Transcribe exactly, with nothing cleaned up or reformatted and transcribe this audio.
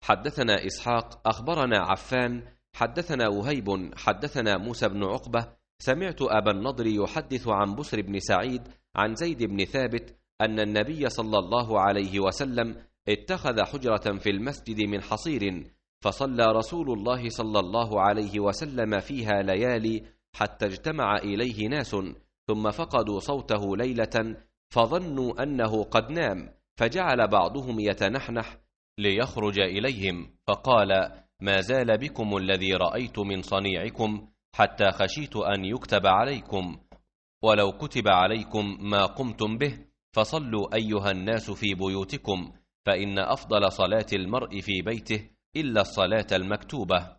حدثنا إسحاق أخبرنا عفان حدثنا وهيب حدثنا موسى بن عقبة سمعت أبا النضر يحدث عن بسر بن سعيد عن زيد بن ثابت أن النبي صلى الله عليه وسلم اتخذ حجرة في المسجد من حصير، فصلى رسول الله صلى الله عليه وسلم فيها ليالي حتى اجتمع إليه ناس، ثم فقدوا صوته ليلة فظنوا أنه قد نام، فجعل بعضهم يتنحنح ليخرج إليهم، فقال: ما زال بكم الذي رأيت من صنيعكم حتى خشيت أن يكتب عليكم، ولو كتب عليكم ما قمتم به، فصلوا أيها الناس في بيوتكم، فإن أفضل صلاة المرء في بيته إلا الصلاة المكتوبة.